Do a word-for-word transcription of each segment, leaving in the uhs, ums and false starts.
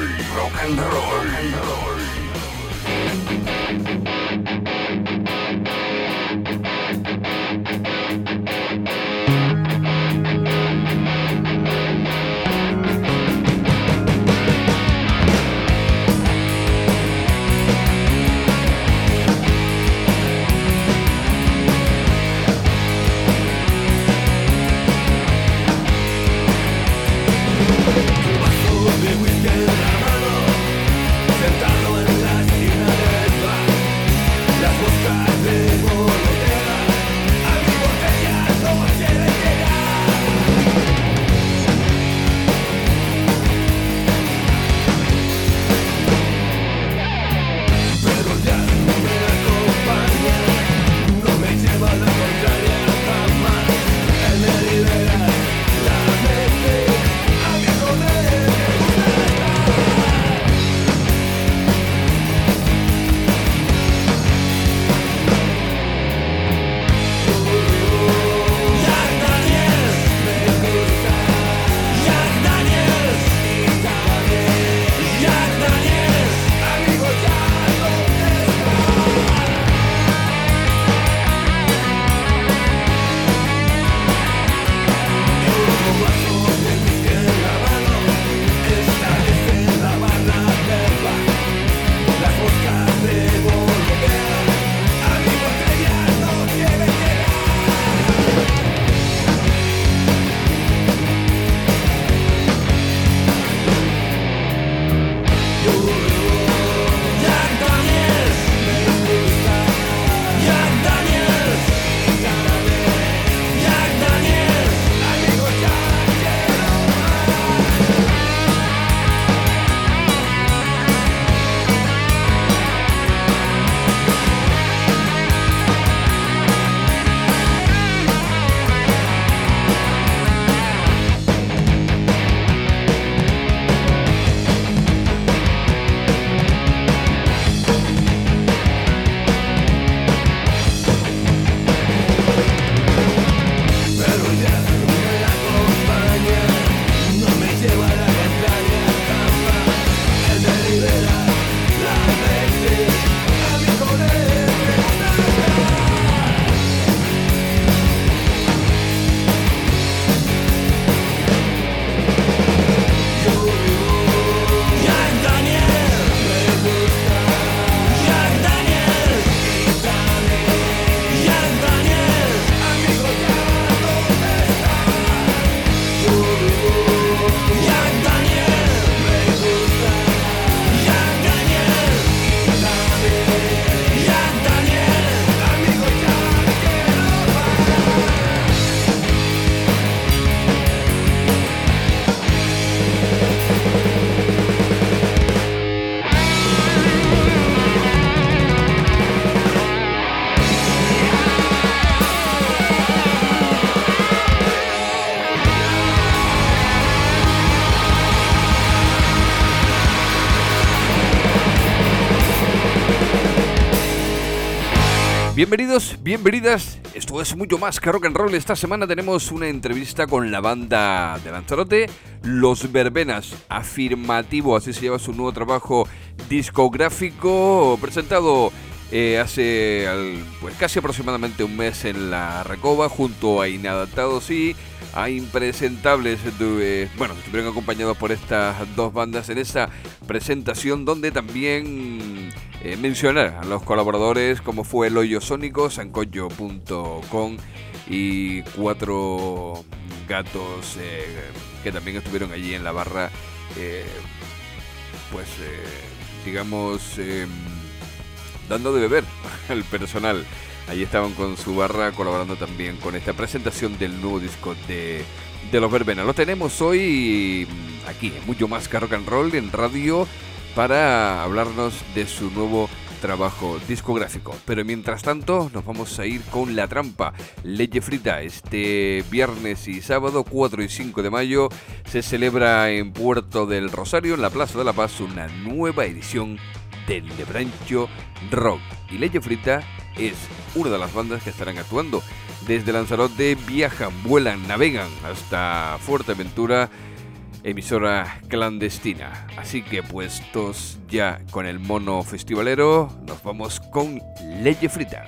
roll, rock and roll, rock and roll. Bienvenidos, bienvenidas, esto es mucho más que rock and roll. Esta semana tenemos una entrevista con la banda de Lanzarote, Los Verbenas. Afirmativo, así se llama su nuevo trabajo discográfico, presentado eh, hace al, pues casi aproximadamente un mes en La Recoba, junto a Inadaptados y a Impresentables. Eh, bueno, estuvieron acompañados por estas dos bandas en esta presentación, donde también eh, mencionar a los colaboradores como fue El Hoyo Sónico, sancocho punto com y Cuatro Gatos, eh, que también estuvieron allí en la barra, eh, pues eh, digamos eh, dando de beber al personal. Allí estaban con su barra, colaborando también con esta presentación del nuevo disco de, de Los Verbenas. Lo tenemos hoy aquí, en Mucho Más que Rock and Roll, en radio, para hablarnos de su nuevo trabajo discográfico. Pero mientras tanto, nos vamos a ir con La Trampa, Leche Frita. Este viernes y sábado, cuatro y cinco de mayo, se celebra en Puerto del Rosario, en la Plaza de la Paz, una nueva edición del Lebrancho Rock. Y Leche Frita es una de las bandas que estarán actuando. Desde Lanzarote viajan, vuelan, navegan hasta Fuerteventura emisora clandestina. Así que puestos ya con el mono festivalero, nos vamos con Leche Frita.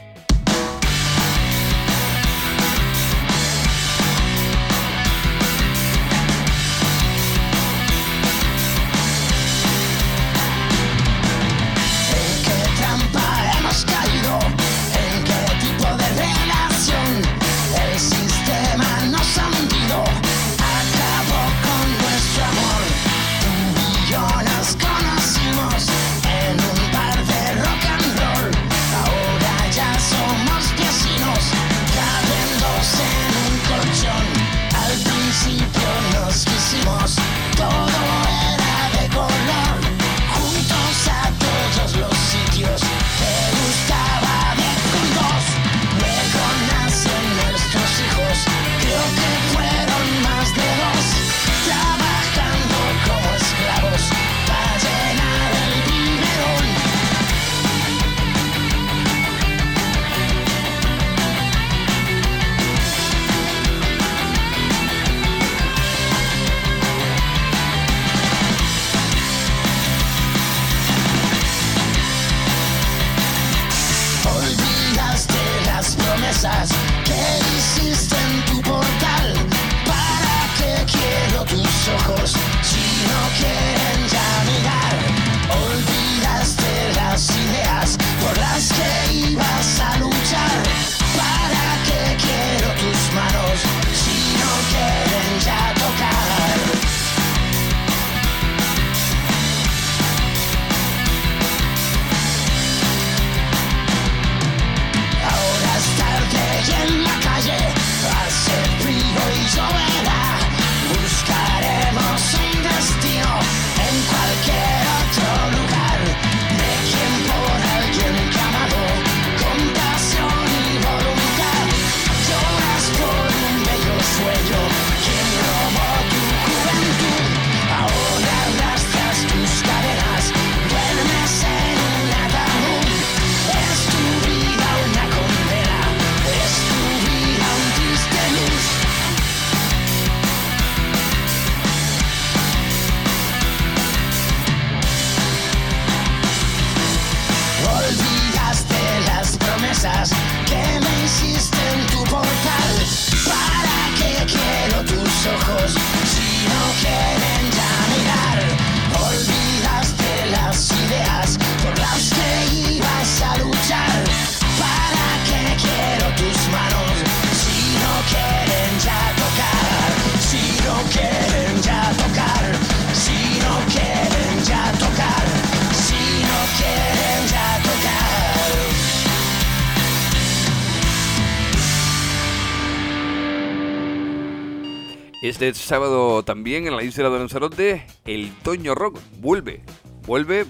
Este sábado también en la isla de Lanzarote, el Toño Rock vuelve, vuelve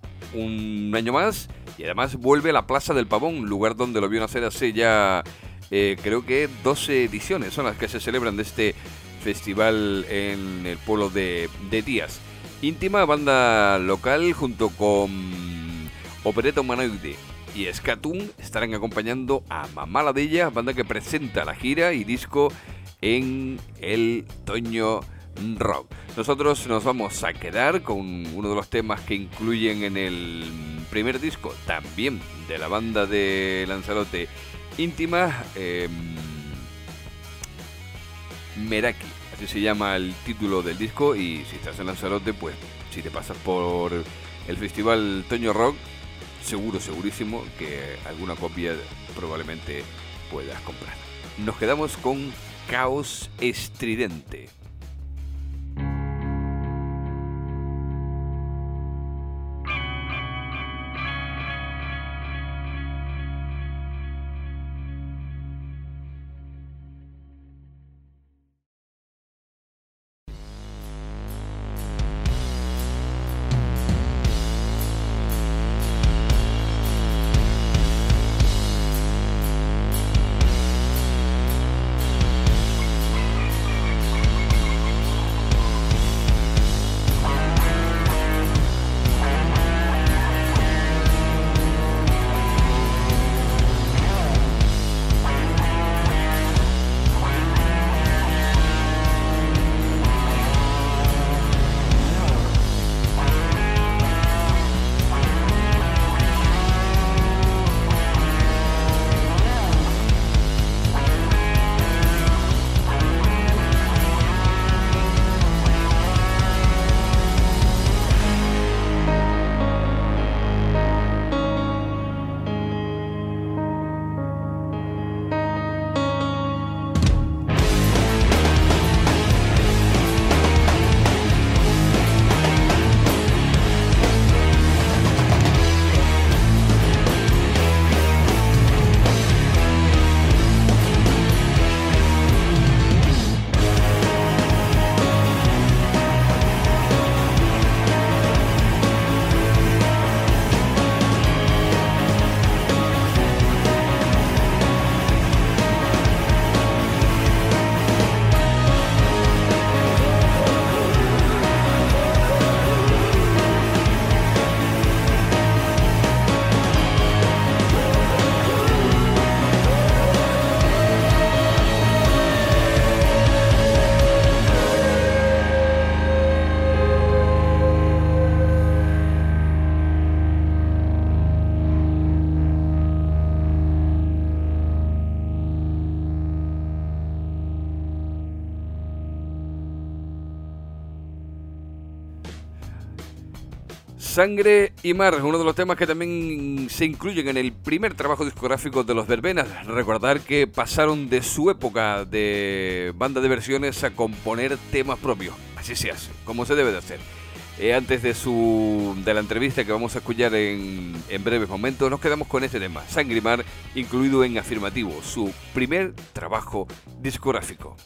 un año más y además vuelve a la Plaza del Pavón, lugar donde lo vio nacer hace ya eh, creo que doce ediciones son las que se celebran de este festival en el pueblo de, de Tías. Íntima, banda local junto con Opereta Humanoide y Scatun estarán acompañando a Mamá Ladilla, banda que presenta la gira y disco en el Toño Rock. Nosotros nos vamos a quedar con uno de los temas que incluyen en el primer disco, también de la banda de Lanzarote, Íntima, eh, Meraki, así se llama el título del disco. Y si estás en Lanzarote, pues si te pasas por el festival Toño Rock, seguro, segurísimo que alguna copia probablemente puedas comprar. Nos quedamos con Caos Estridente. Sangre y Mar, uno de los temas que también se incluyen en el primer trabajo discográfico de los Verbenas. Recordar que pasaron de su época de banda de versiones a componer temas propios. Así se hace, como se debe de hacer. Eh, antes de su de la entrevista que vamos a escuchar en, en breves momentos, nos quedamos con este tema, Sangre y Mar, incluido en Afirmativo, su primer trabajo discográfico.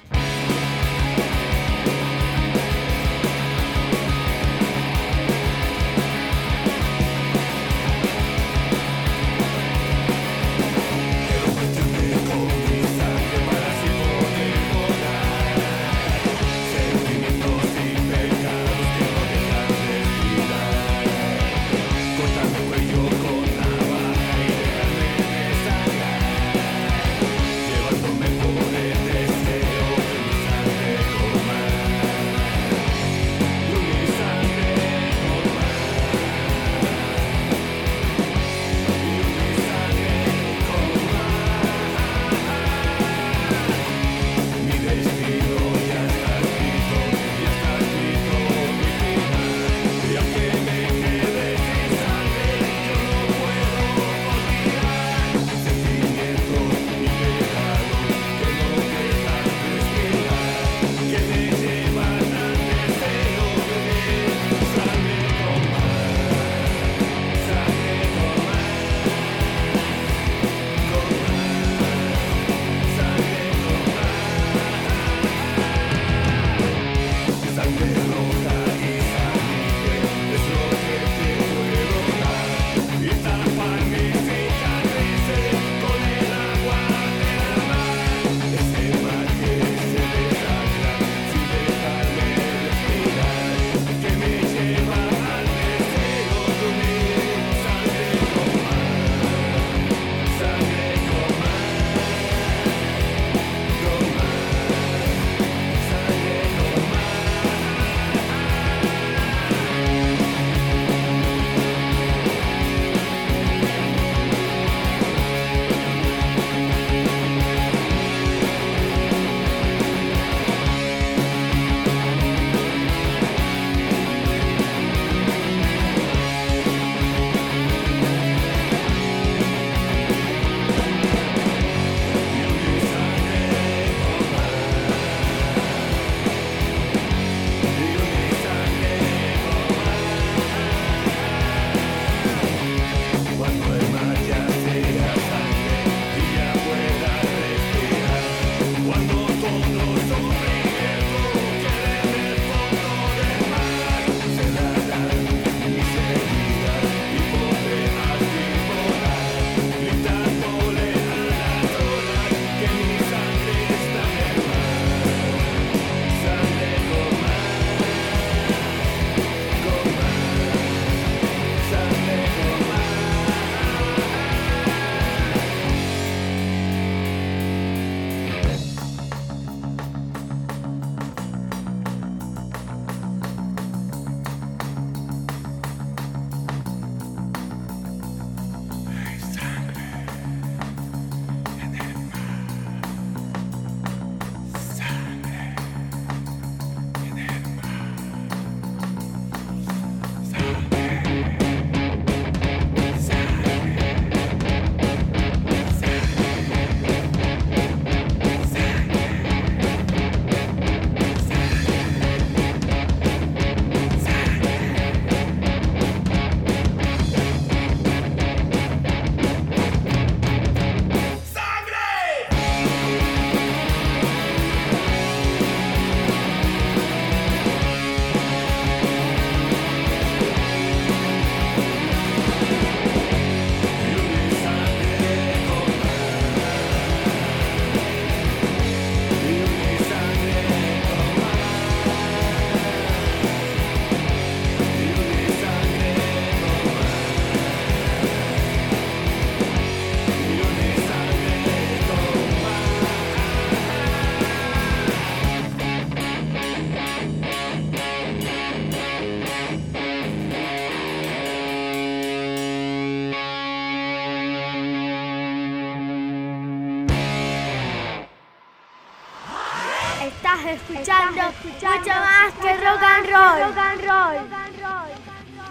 Estás escuchando, Estás escuchando mucho más que rock and roll. Rock and roll. Rock and roll.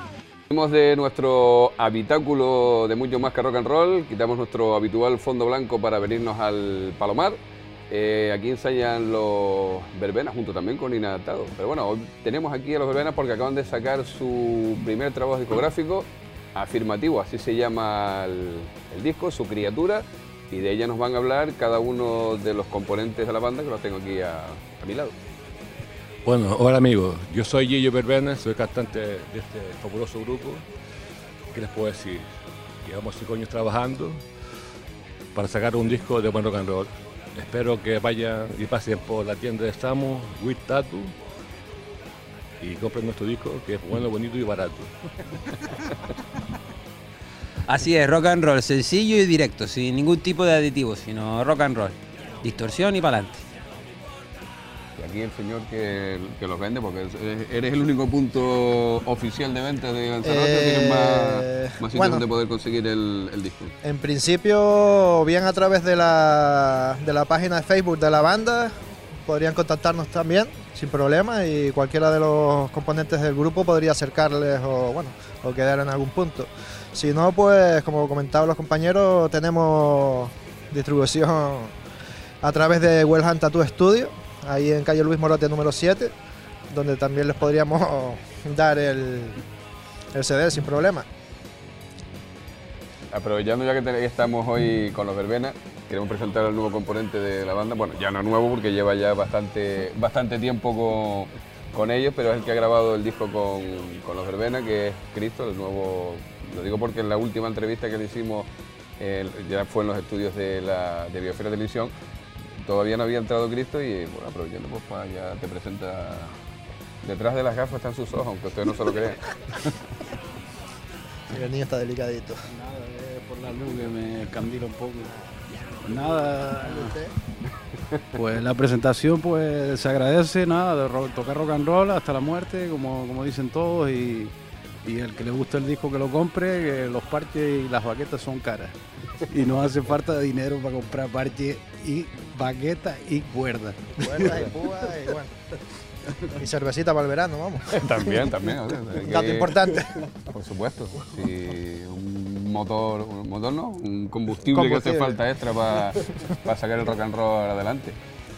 Salimos de nuestro habitáculo de mucho más que rock and roll, quitamos nuestro habitual fondo blanco para venirnos al Palomar. Eh, aquí ensayan los Verbenas junto también con Inadaptado. Pero bueno, hoy tenemos aquí a los Verbenas porque acaban de sacar su primer trabajo discográfico, Afirmativo, así se llama el, el disco, su criatura, y de ella nos van a hablar cada uno de los componentes de la banda, que los tengo aquí a, a mi lado. Bueno, hola amigos, yo soy Gillo Verbena, soy cantante de este fabuloso grupo. ¿Qué les puedo decir? Llevamos cinco años trabajando para sacar un disco de buen rock and roll. Espero que vayan y pasen por la tienda de Samu, With Tattoo, y compren nuestro disco, que es bueno, bonito y barato. Así es, rock and roll, sencillo y directo, sin ningún tipo de aditivo, sino rock and roll, distorsión y pa'lante. Y aquí el señor que, que los vende, porque eres el único punto oficial de venta de Lanzarote, eh, tienes más, más sitios bueno, donde poder conseguir el, el disco. En principio, bien a través de la, de la página de Facebook de la banda, podrían contactarnos también, sin problema, y cualquiera de los componentes del grupo podría acercarles o, bueno, o quedar en algún punto. Si no, pues, como comentaban los compañeros, tenemos distribución a través de Well Hunt Tattoo Studio, ahí en calle Luis Morote número siete, donde también les podríamos dar el, el C D sin problema. Aprovechando ya que estamos hoy con los Verbenas, queremos presentar al nuevo componente de la banda. Bueno, ya no nuevo porque lleva ya bastante, bastante tiempo con, con ellos, pero es el que ha grabado el disco con, con los Verbenas, que es Cristo, el nuevo. Lo digo porque en la última entrevista que le hicimos, eh, ya fue en los estudios de, la, de Biosfera Televisión, todavía no había entrado Cristo y bueno, aprovechando, pues pa, ya te presenta. Detrás de las gafas están sus ojos, aunque ustedes no se lo crean. El niño está delicadito. Nada, eh, por la luz que me candila un poco. Nada. Pues la presentación pues se agradece, nada, de rock, tocar rock and roll hasta la muerte, como, como dicen todos, y, y el que le guste el disco que lo compre, que los parches y las baquetas son caras. Y no hace falta dinero para comprar parches y baquetas y cuerdas. Cuerdas y púas y bueno. Y cervecita para el verano, vamos. También, también. O sea, un dato que, importante. Por supuesto. Si un motor, un motor no, un combustible, combustible. que hace falta extra para pa sacar el rock and roll adelante.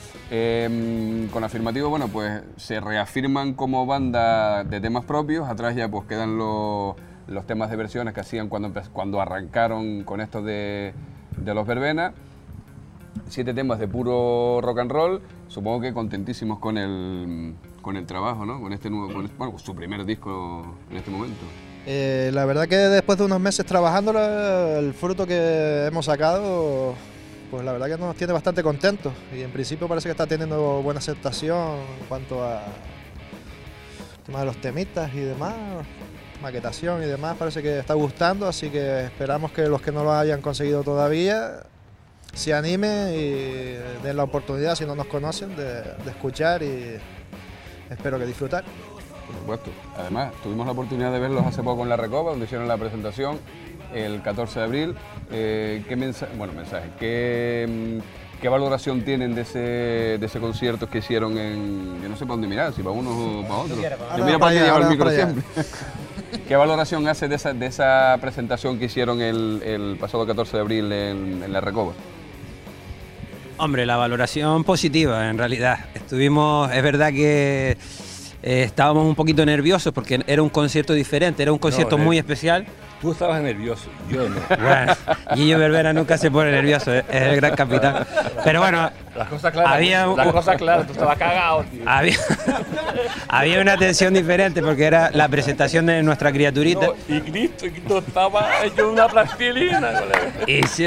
Eh, con Afirmativo, bueno, pues se reafirman como banda de temas propios. Atrás ya pues quedan los, los temas de versiones que hacían cuando, cuando arrancaron con esto de, de los Verbenas. Siete temas de puro rock and roll, supongo que contentísimos con el, con el trabajo, ¿no? Con este nuevo, con este, bueno, su primer disco en este momento. Eh, la verdad que después de unos meses trabajando, el fruto que hemos sacado, pues la verdad que nos tiene bastante contentos y en principio parece que está teniendo buena aceptación en cuanto a tema de los temitas y demás, maquetación y demás, parece que está gustando, así que esperamos que los que no lo hayan conseguido todavía se animen y den la oportunidad, si no nos conocen, de, de escuchar y espero que disfrutar. Por supuesto. Además, tuvimos la oportunidad de verlos hace poco en La Recoba, donde hicieron la presentación el catorce de abril. Eh, ¿Qué mensaje, bueno, mensaje, qué, qué valoración tienen de ese, de ese concierto que hicieron en, yo no sé para dónde mirar, si para uno o para otro? Yo mira para allá, llevar el micro siempre. ¿Qué valoración hace de esa, de esa presentación que hicieron el, el pasado catorce de abril en, en La Recoba? Hombre, la valoración positiva, en realidad. Estuvimos, es verdad que eh, estábamos un poquito nerviosos porque era un concierto diferente, era un concierto no, muy eh, especial. Tú estabas nervioso, yo no. Bueno, Gillo Verbena nunca se pone nervioso, es el gran capitán. Pero bueno, las cosas claras, había, las cosas claras, tú estabas cagado, tío. Había, había una tensión diferente porque era la presentación de nuestra criaturita. No, y Cristo, y Cristo estaba hecho una plastilina. Y, si,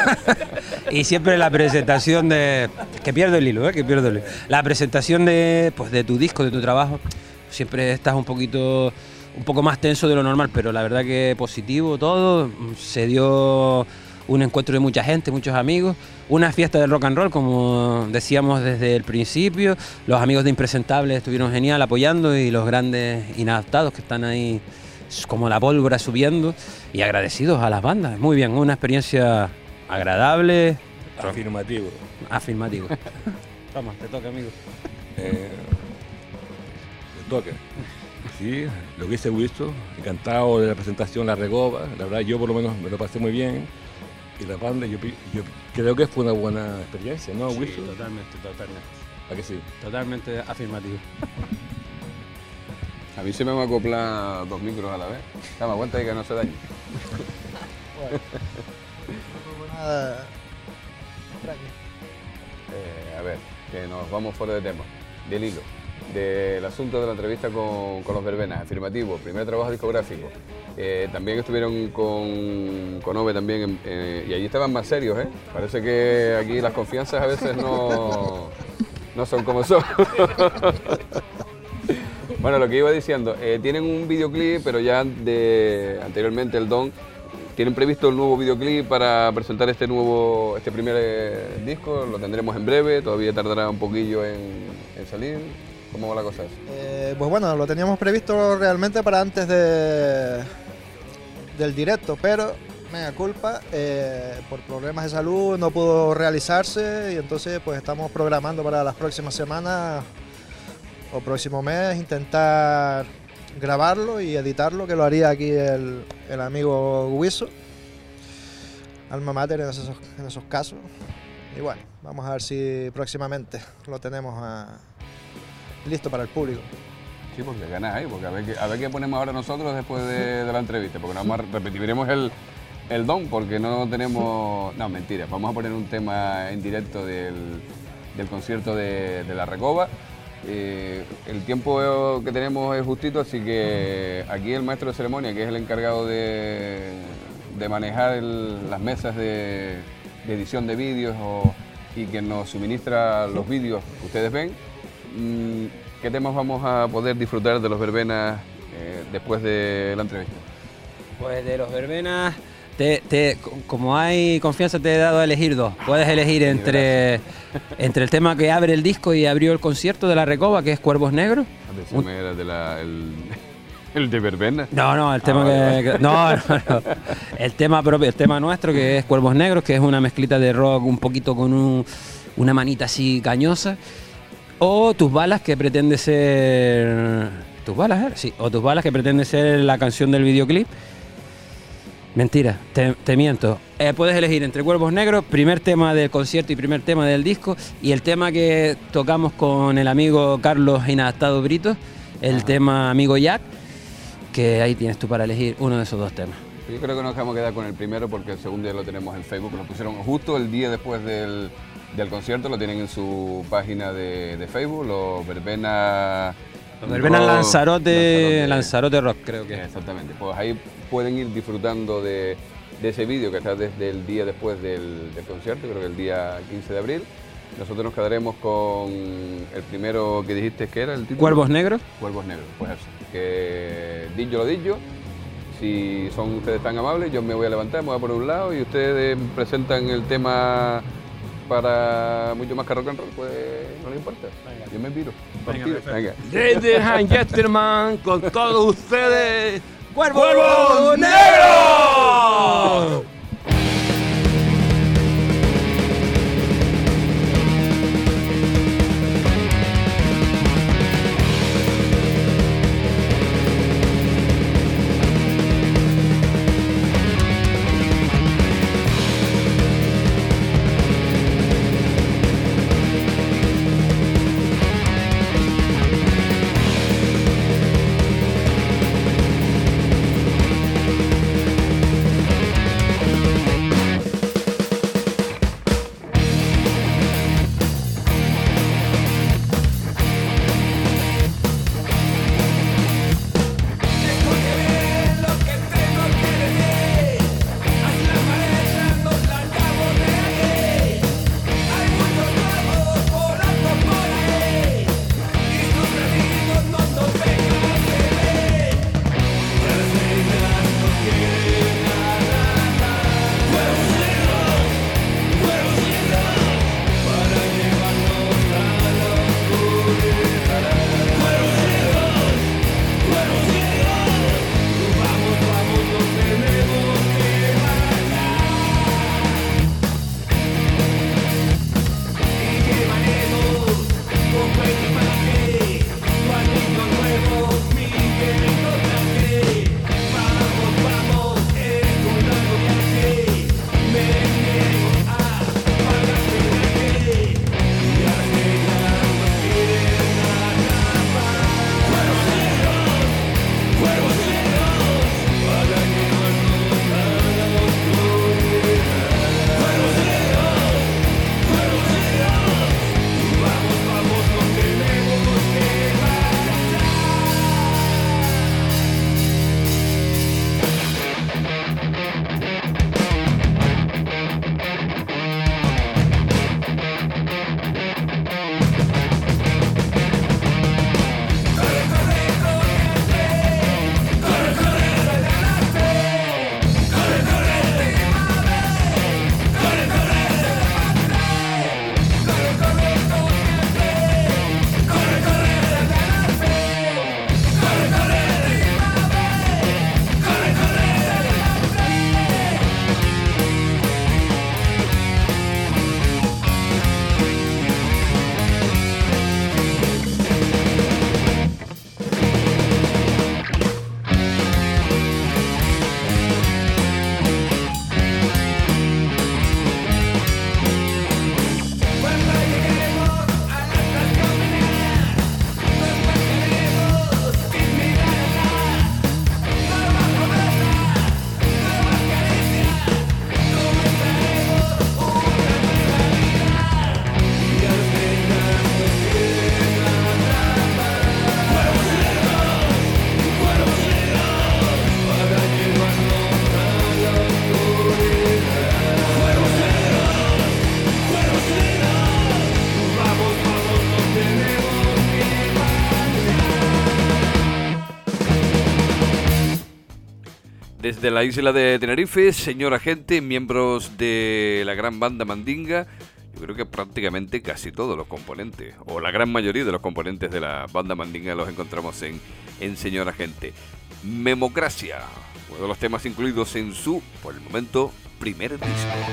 y siempre la presentación de... Que pierdo el hilo, ¿eh? Que pierdo el hilo. La presentación de, pues, de tu disco, de tu trabajo, siempre estás un poquito... un poco más tenso de lo normal, pero la verdad que positivo todo, se dio un encuentro de mucha gente, muchos amigos, una fiesta del rock and roll, como decíamos desde el principio, los amigos de Impresentables estuvieron genial apoyando y los grandes Inadaptados que están ahí como la pólvora subiendo y agradecidos a las bandas, muy bien, una experiencia agradable. Afirmativo. Afirmativo. Toma, te toca, amigo. Eh, te toca. Sí, lo que hice Wisto, encantado de la presentación La Recoba, la verdad yo por lo menos me lo pasé muy bien. Y la banda, yo, pi- yo creo que fue una buena experiencia, ¿no, Sí, Wisto? totalmente, totalmente. ¿A que sí? Totalmente afirmativo. A mí se me van a acoplar dos micros a la vez. Dame cuenta de que no se dañe. Nada, tranqui. Eh, a ver, que nos vamos fuera de tema, del hilo, del asunto de la entrevista con, con los Verbenas, afirmativo, primer trabajo discográfico. Eh, también estuvieron con, con Ove también, en- eh, y allí estaban más serios, ¿eh? Parece que aquí las confianzas a veces no, no son como son. Bueno, lo que iba diciendo, eh, tienen un videoclip, pero ya de, anteriormente el Don, tienen previsto el nuevo videoclip para presentar este nuevo, este primer eh, disco, lo tendremos en breve, todavía tardará un poquillo en, en salir. ¿Cómo va la cosa? Eh, pues bueno, lo teníamos previsto realmente para antes de, del directo, pero mea culpa, eh, por problemas de salud no pudo realizarse y entonces pues estamos programando para las próximas semanas o próximo mes intentar grabarlo y editarlo, que lo haría aquí el, el amigo Wiso, alma mater en esos, en esos casos. Y bueno, vamos a ver si próximamente lo tenemos a- listo para el público. Sí, porque ganas ahí, porque a ver, qué, a ver qué ponemos ahora nosotros después de, de la entrevista, porque nada más repetiremos el, el Don, porque no tenemos... No, mentira, vamos a poner un tema en directo del, del concierto de, de La Recoba. Eh, el tiempo que tenemos es justito, así que aquí el maestro de ceremonia, que es el encargado de, de manejar el- las mesas de, de edición de vídeos o- y que nos suministra los vídeos que ustedes ven, mm, ¿qué temas vamos a poder disfrutar de los Verbenas eh, después de la entrevista? Pues de los Verbenas, te, te- como hay confianza, te he dado a elegir dos. Puedes elegir entre, entre el tema que abre el disco y abrió el concierto de La Recoba, que es Cuervos Negros. Antes me era de la, el, el de Verbena. No, no, el tema vale, que, que- no, no, no. El tema propio, el tema nuestro, que es Cuervos Negros, que es una mezclita de rock un poquito con un- una manita así cañosa. O Tus Balas, que pretende ser... ¿Tus Balas, eh? Sí, o Tus Balas, que pretende ser la canción del videoclip. Mentira, te, te miento. Eh, puedes elegir entre Cuervos Negros, primer tema del concierto y primer tema del disco, y el tema que tocamos con el amigo Carlos Inadaptado Brito, el tema Amigo Jack, que ahí tienes tú para elegir uno de esos dos temas. Yo creo que nos vamos a quedar con el primero porque el segundo ya lo tenemos en Facebook, lo pusieron justo el día después del, del concierto, lo tienen en su página de, de Facebook, los Verbena... Los Verbenas Rock- Lanzarote, Lanzarote Rock, creo que es. Exactamente, pues ahí pueden ir disfrutando de, de ese vídeo que está desde el día después del, del concierto, creo que el día quince de abril. Nosotros nos quedaremos con el primero que dijiste que era el título. Cuervos Negros. Cuervos Negros, pues eso. Que dillo lo dillo. Si son ustedes tan amables, yo me voy a levantar, me voy a por un lado y ustedes presentan el tema para mucho más que rock and roll, pues no les importa. Yo me piro. Partido. Venga. Ladies and gentlemen, con todos ustedes, ¡Cuervos Negros! Desde la isla de Tenerife, señora gente, miembros de la gran banda Mandinga, yo creo que prácticamente casi todos los componentes, o la gran mayoría de los componentes de la banda Mandinga los encontramos en, en Señora Gente. Memocracia, uno de los temas incluidos en su, por el momento, primer disco.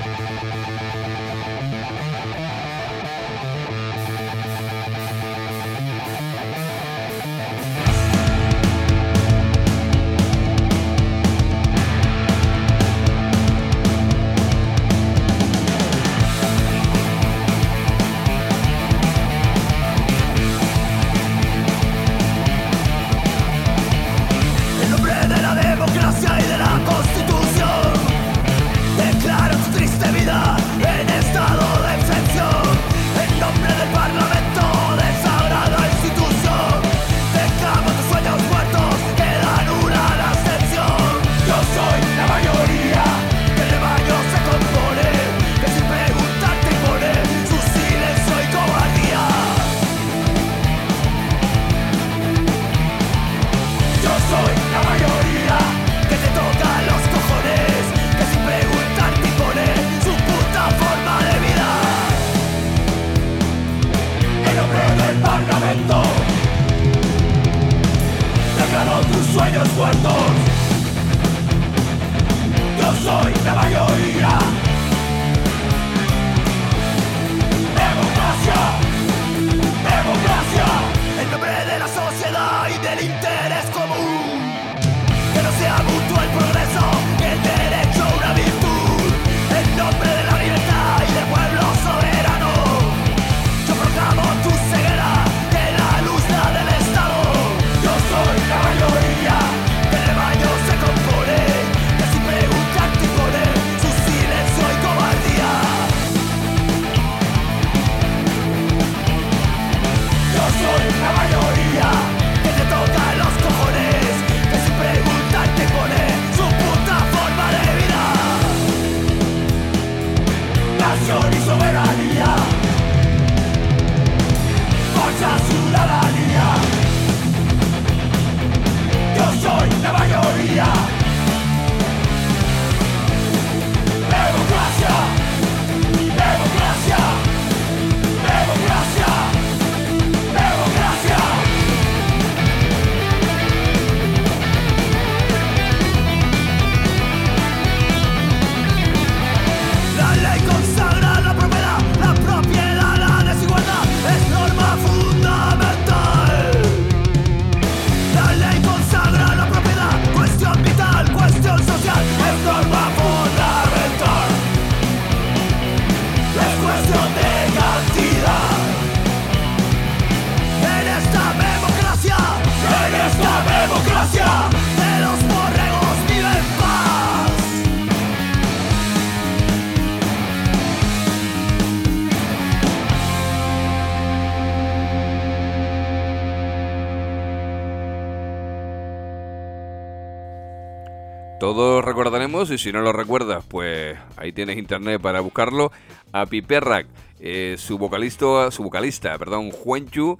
Todos recordaremos, y si no lo recuerdas, pues ahí tienes internet para buscarlo, a Piperrak, eh, su vocalista, su vocalista, perdón, Juanchu,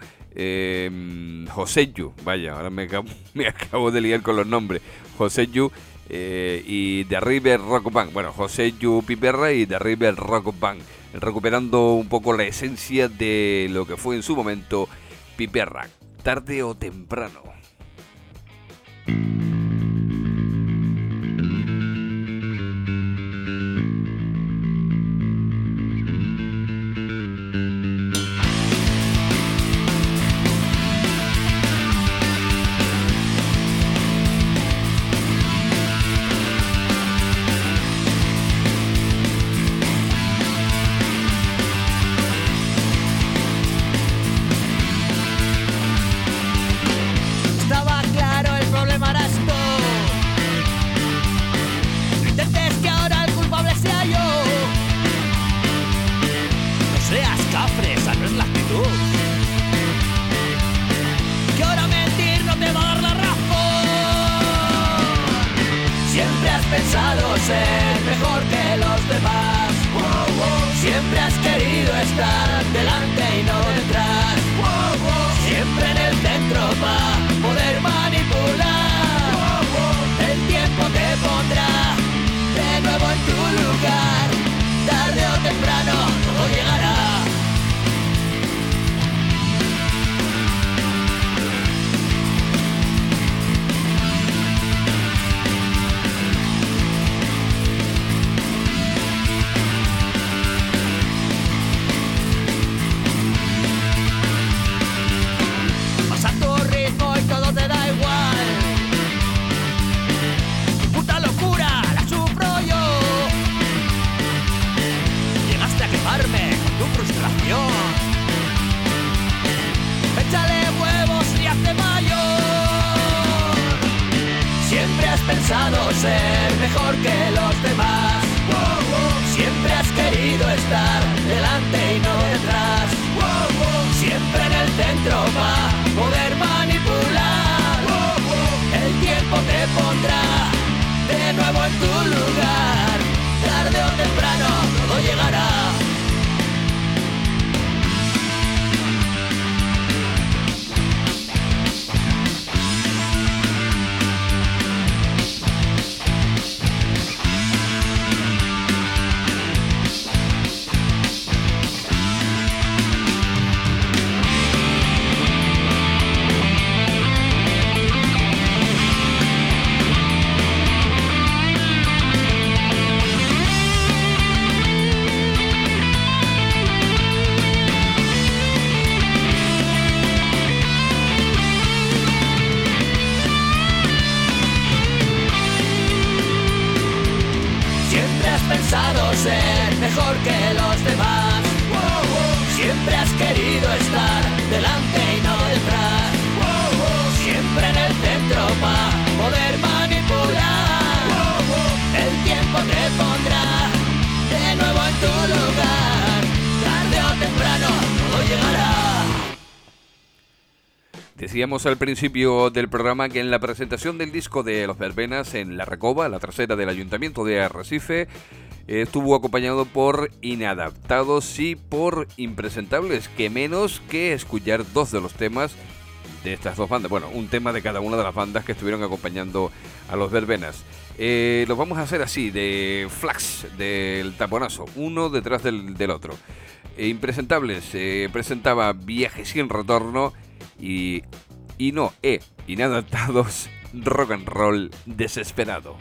eh, Joseyu, vaya, ahora me acabo, me acabo de liar con los nombres, Joseyu eh, y The River Rock Band, bueno, Joseyu Piperrak y The River Rock Band, recuperando un poco la esencia de lo que fue en su momento Piperrak, tarde o temprano. pensado ser mejor que los demás. Wow, wow. Siempre has querido estar delante y no detrás. Wow, wow. Siempre en el centro para poder manipular. Wow, wow. El tiempo te pone pensado ser mejor que los demás. Siempre has querido estar delante y no detrás. Siempre en el centro para poder manipular. El tiempo te pondrá de nuevo en tu lugar. Tarde o temprano todo llegará. Ser mejor que los demás. Siempre has querido estar delante y no detrás. Siempre en el centro para poder manipular. El tiempo te pondrá de nuevo en tu lugar. Tarde o temprano todo llegará. Decíamos al principio del programa que en la presentación del disco de Los Verbenas en La Recoba, la trasera del Ayuntamiento de Arrecife, estuvo acompañado por Inadaptados y por Impresentables, que menos que escuchar dos de los temas de estas dos bandas. Bueno, un tema de cada una de las bandas que estuvieron acompañando a Los Verbenas. Eh, lo vamos a hacer así, de flash, del taponazo, uno detrás del, del otro. Eh, Impresentables eh, presentaba Viaje sin retorno y, y no, eh, Inadaptados, Rock and Roll Desesperado.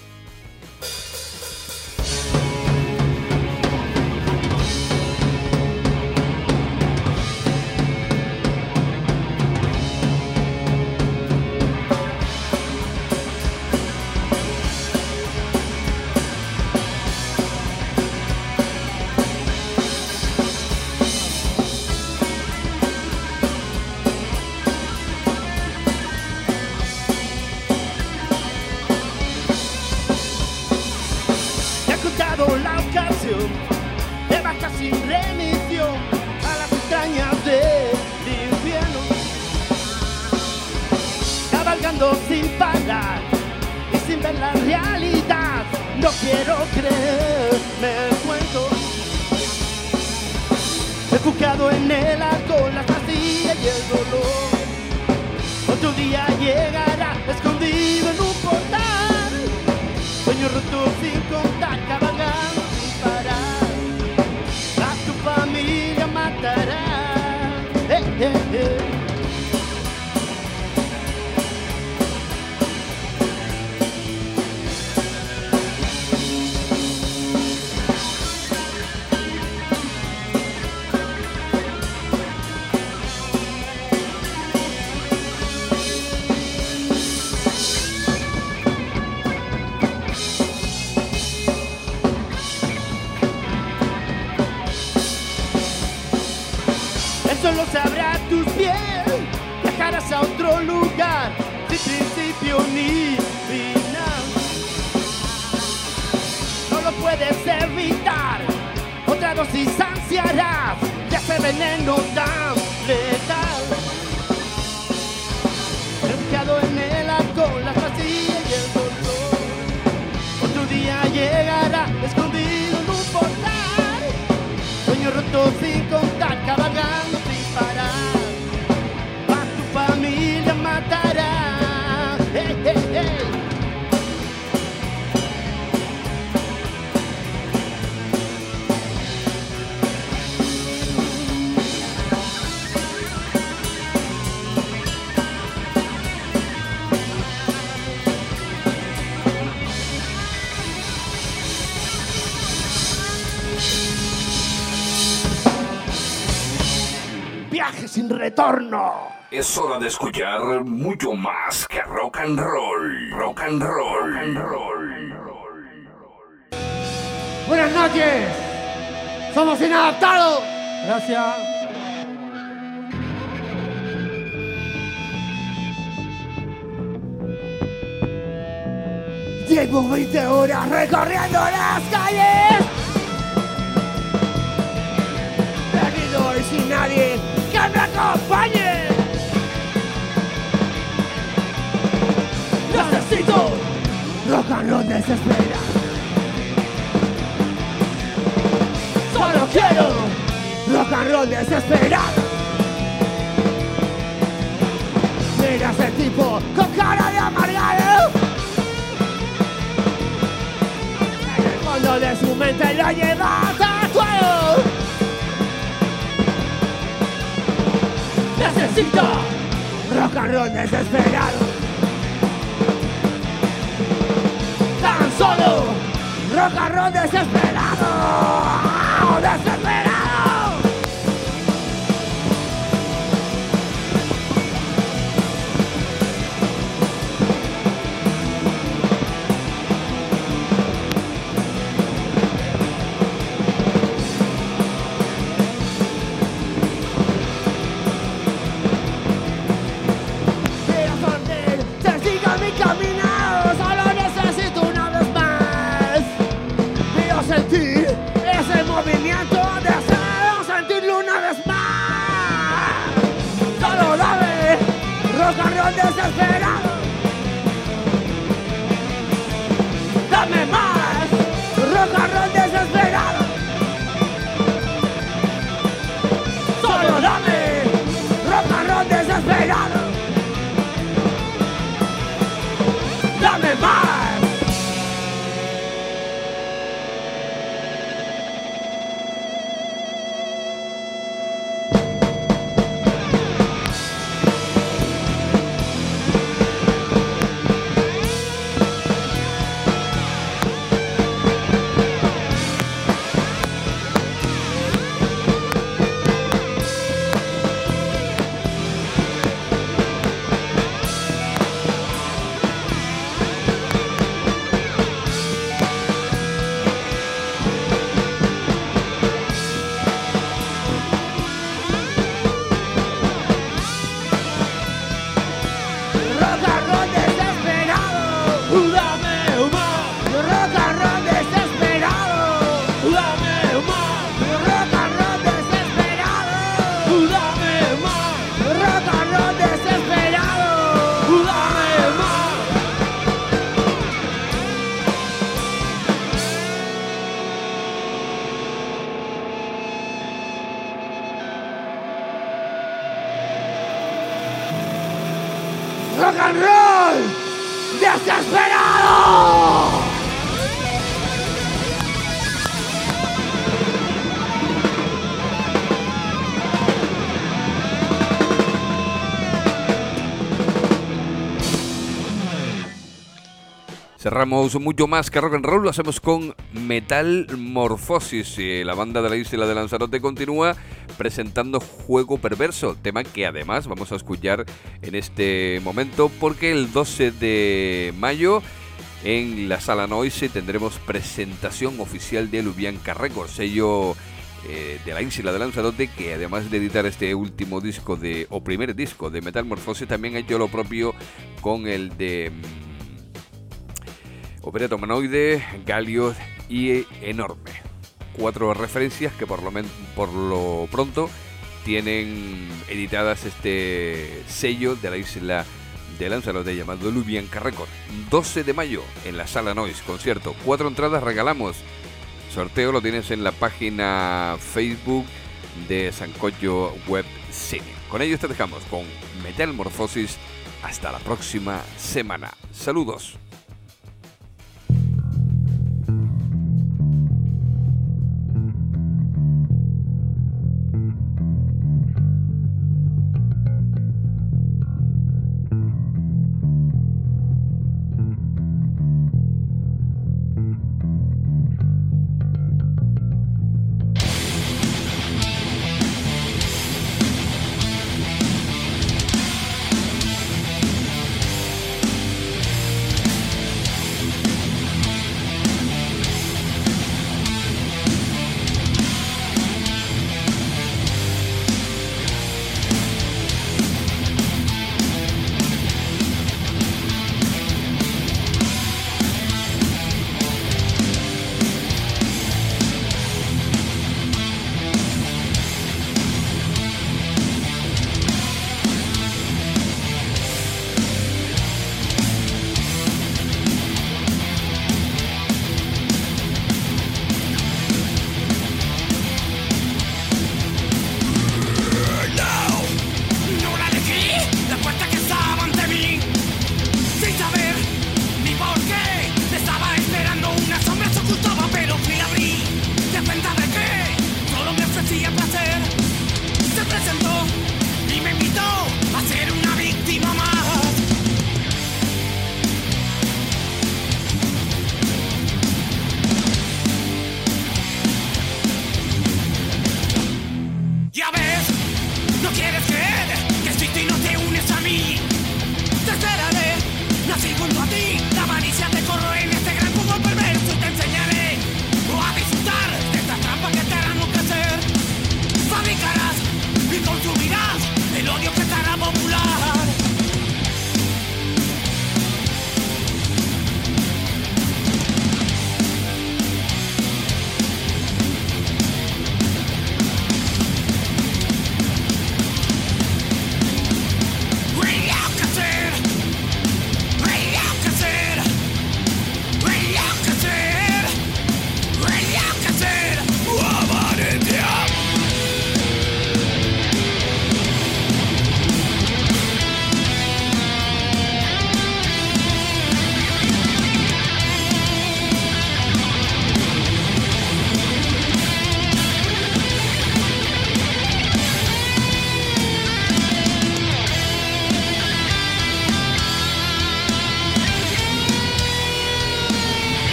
De baja sin remisión a las extrañas del infierno, cabalgando sin parar y sin ver la realidad. No quiero creerme el cuento, enfocado en el alcohol, la pastillas y el dolor. Otro día llegará escondido en un portal, sueño roto sin contar, cabalgando sin parar. A tu familia matará. Eh, eh, eh. Solo sabrá tus pies, viajarás a otro lugar, sin principio ni final. No lo puedes evitar, otra dosis ansiarás de ese veneno tan letal. Refugiado en el alcohol, las pastillas y el dolor. Otro día llegará escondido en un portal, sueño roto sin contar, cabalgando parar, a tu familia matará. Hey, hey, hey. Viaje sin retorno. Es hora de escuchar mucho más que rock and roll. Rock and roll. Rock and roll. Buenas noches. Somos Inadaptados. Gracias. Llevo veinte horas recorriendo las calles, perdido y sin nadie que me acompañe. Necesito rock and roll desesperado. Solo quiero rock and roll desesperado. Mira ese tipo con cara de amargado. En el fondo de su mente lo lleva tatuado. Necesito rock and roll desesperado. Tan solo rock and roll desesperado. Desesperado. Caminado, solo necesito una vez más. Quiero sentir ese movimiento, deseo sentirlo una vez más. Solo dame rock and roll desesperado. Dame más rock and roll desesperado. Solo dame rock and roll desesperado. ¡Dame más! rock and roll desesperado. Cerramos mucho más que rock and roll, lo hacemos con Metalmorfosis. Eh, la banda de la isla de Lanzarote continúa presentando Juego Perverso, tema que además vamos a escuchar en este momento porque el doce de mayo en la Sala Noise tendremos presentación oficial de Lubianka Records, sello eh, de la isla de Lanzarote, que además de editar este último disco de o primer disco de Metalmorfosis, también ha hecho lo propio con el de Opereta Humanoide, Galio y Enorme. Cuatro referencias que por lo, men- por lo pronto tienen editadas este sello de la isla de Lanzarote llamado Lubianka Record. doce de mayo en la Sala Noise, concierto. Cuatro entradas regalamos. Sorteo lo tienes en la página Facebook de Sancocho Web Cine. Con ello te dejamos con Metalmorfosis. Hasta la próxima semana. Saludos.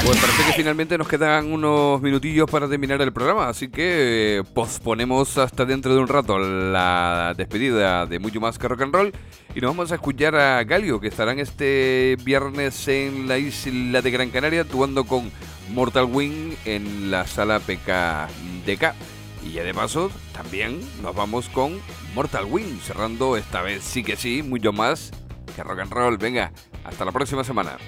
Pues parece que finalmente nos quedan unos minutillos para terminar el programa, así que eh, posponemos hasta dentro de un rato la despedida de Mucho Más que Rock and Roll y nos vamos a escuchar a Galio, que estarán este viernes en la isla de Gran Canaria actuando con Mortal Wing en la sala P K D K. Y ya de paso también nos vamos con Mortal Wing, cerrando esta vez sí que sí, Mucho Más que Rock and Roll. Venga, hasta la próxima semana.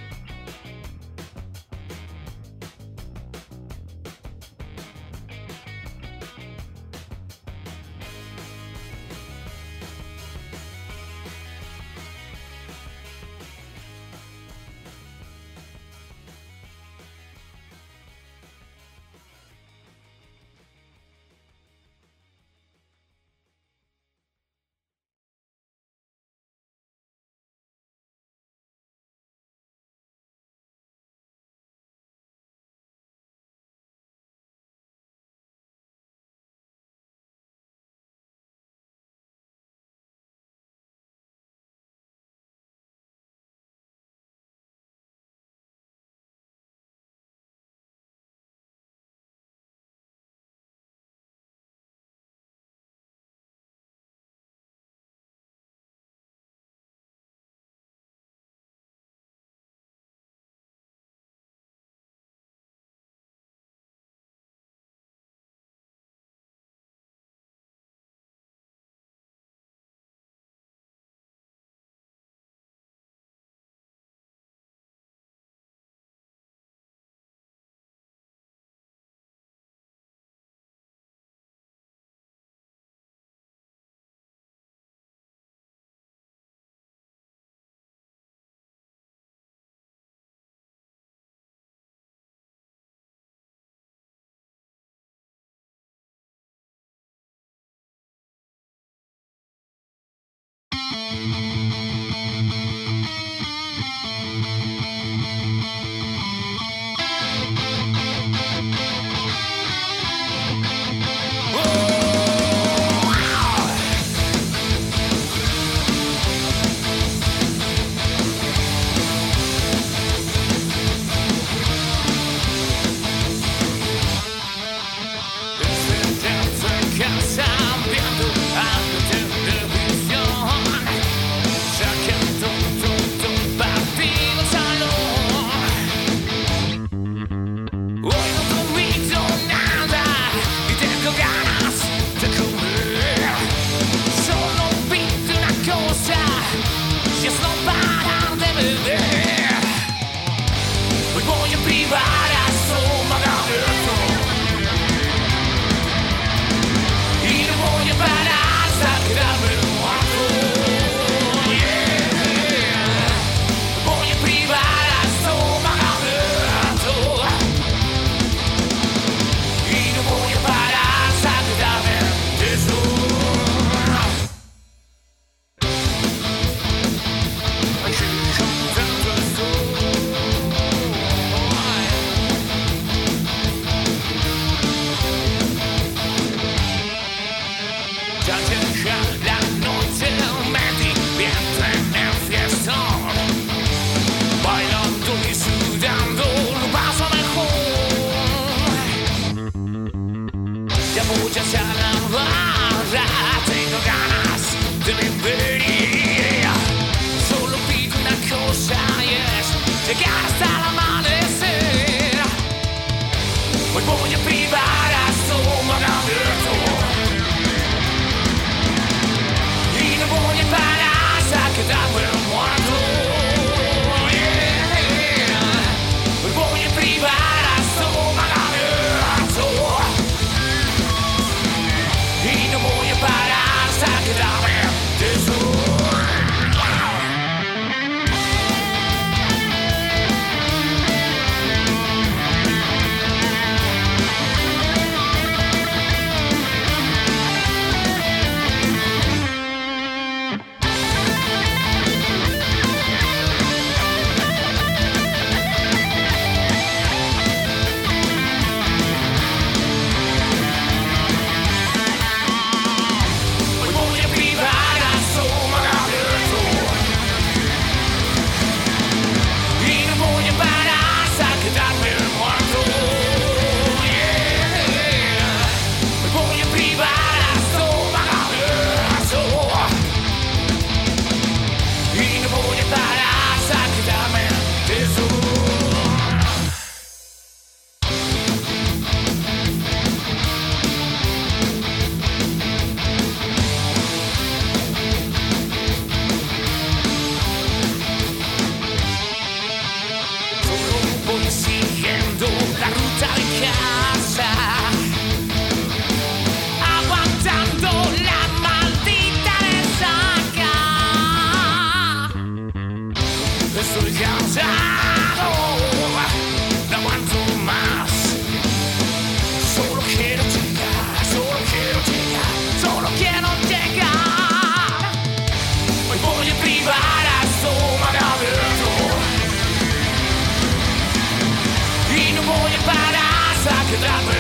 que trato